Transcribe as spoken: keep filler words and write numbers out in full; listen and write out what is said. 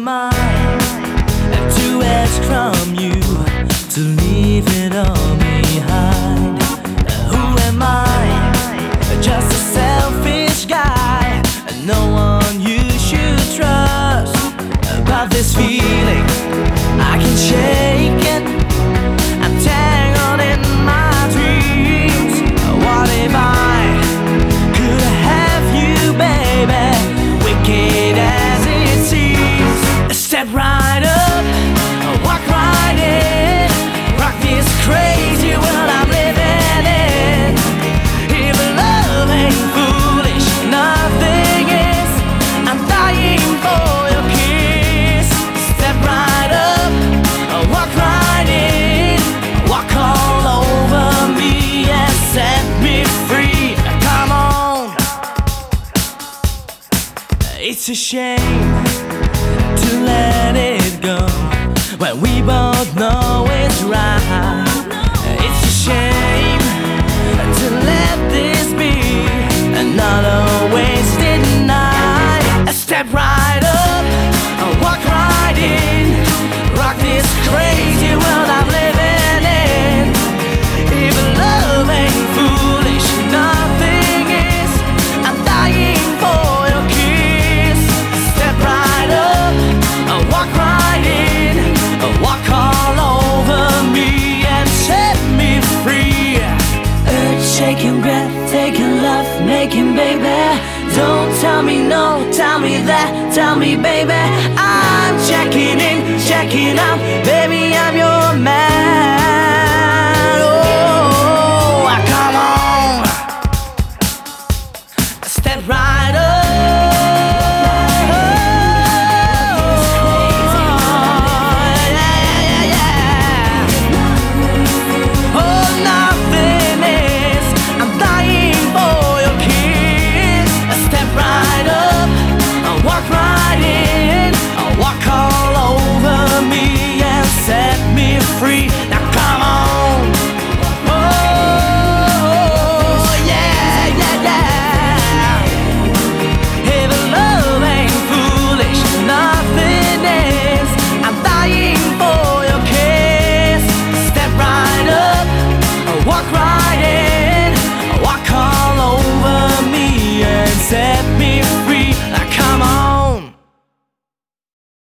am I to ask from you to leave it all behind? Who am I? Just a selfish guy, no one you should trust. But this feeling, I can shake it. I'm tangled in my dreams. What if I could have you, baby? Wicked as it seems. Step right up, walk right in, rock this crazy world I'm living in. If love ain't foolish, nothing is. I'm dying for your kiss. Step right up, walk right in, walk all over me and set me free. Come on. It's a shame to let it go when we both know it's right. It's a shame to let this be another wasted night. Step right up, walk right in, rock this crazy world I'm living in. If love ain't foolish, nothing is. I'm dying for your kiss. Step right up, walk right in, walk all over me and set me free. Earth-shaking, breathtaking love making, baby. Don't tell me no, tell me that, tell me, baby. I'm checking in, checking out, baby, I'm your man. Oh, come on, step right up. Free, now come on. Oh, yeah, yeah, yeah. If love ain't foolish, nothing is. I'm dying for your kiss. Step right up, walk right in, walk all over me and set